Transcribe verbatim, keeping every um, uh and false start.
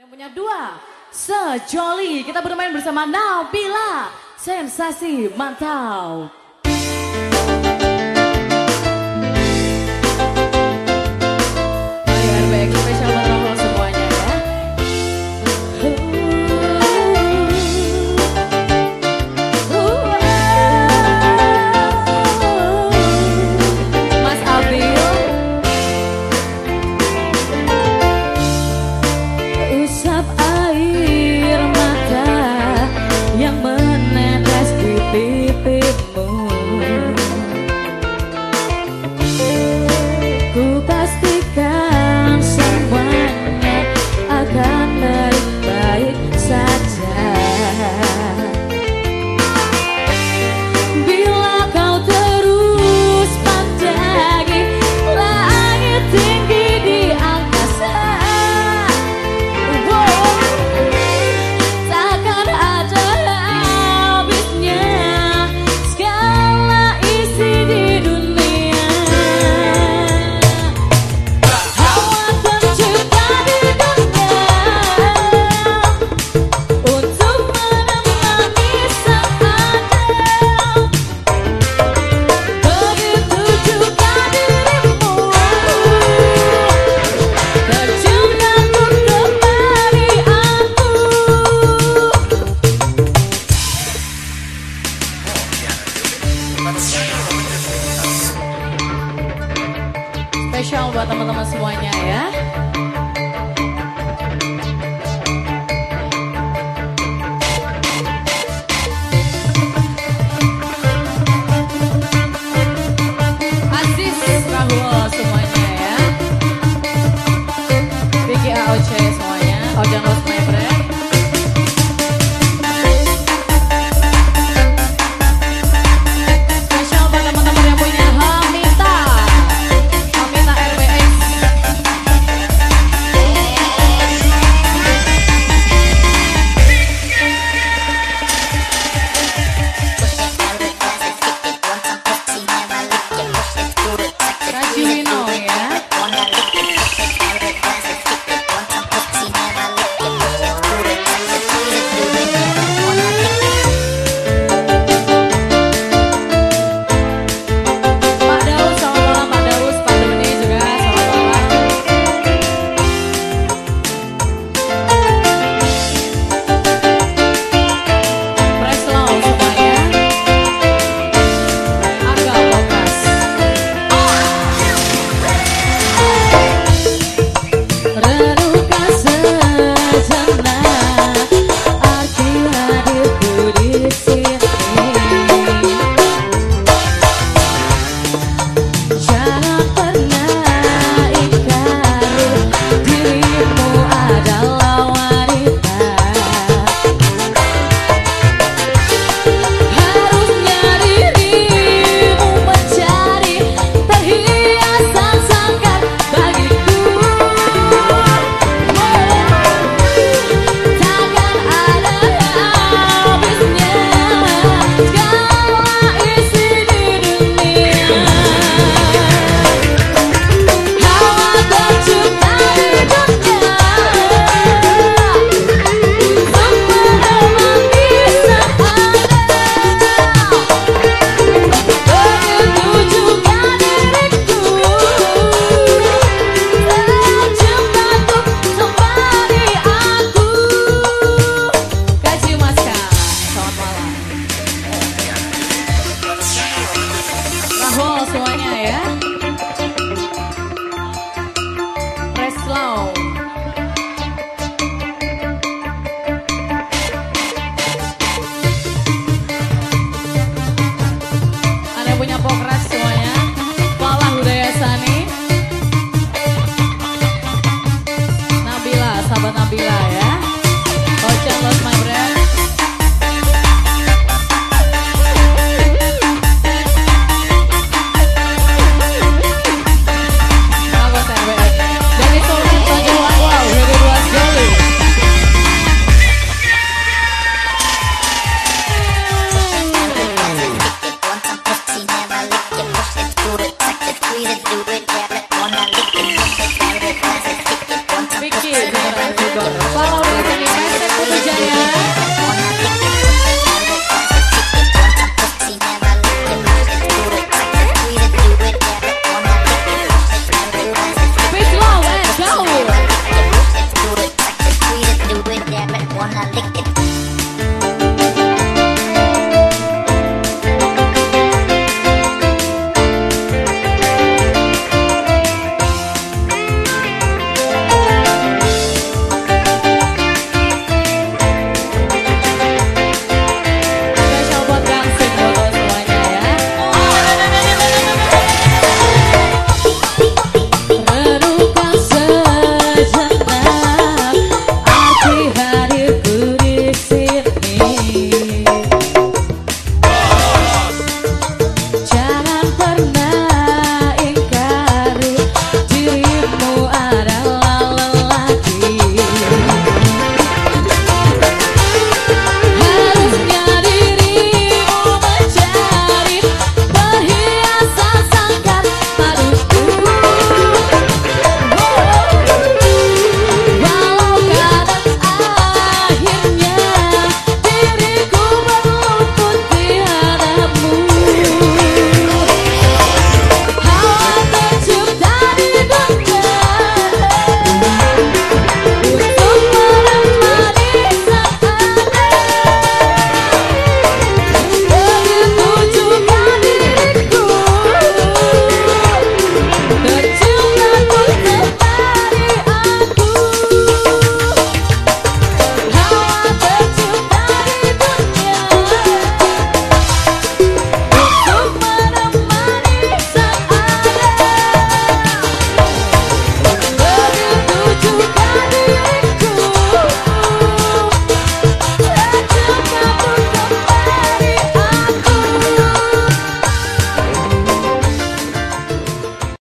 yang punya dua sejoli. Kita bermain bersama Nabila. Sensasi mantap. R B X spesial buat semuanya ya. Mas Abil, usap air mata yang menetes di pipimu. Ku pastikan semuanya akan baik-baik saja. Bila kau terus pandangi langit tinggi di angkasa, wow, takkan ada habisnya segala isi di dunia. Hawa tercipta di dunia untuk menemani sang ada. Begitu juga dirimu, tercipta untuk temani aku. Spesial buat teman-teman semuanya ya. Aziz Rahul semuanya ya. Vicky A O C semuanya. Ojan Los My Brand. Spesial buat teman-teman yang punya Hamita. Hamita R B X. Rajiwino ya. Pak Daus, selamat malam Pak Daus. Pak Doni juga selamat malam. Preslow semuanya. Agak Bokas. Renungkan sejenak arti hadirku di sini. Jangan pernah ingkari dirimu adalah wanita. Harusnya dirimu mencari perhiasan sangkar bagiku. Takkan ada habisnya segala isi di dunia. Hawa tercipta di dunia untuk menemani sang ada. Begitu juga diriku, tercipta untuk temani aku. Kaji Maska, selamat malam. Rahul semuanya ya. Preslow. Ada yang punya Pokras semuanya. Falah Hudaya Sani. Nabila, sahabat Nabila ya. Ojan Los My Brand. Bagus R B X. Dari Sultan Tanjung Wow, dari dua sejoli. Vicky, General Vigor. Maulid.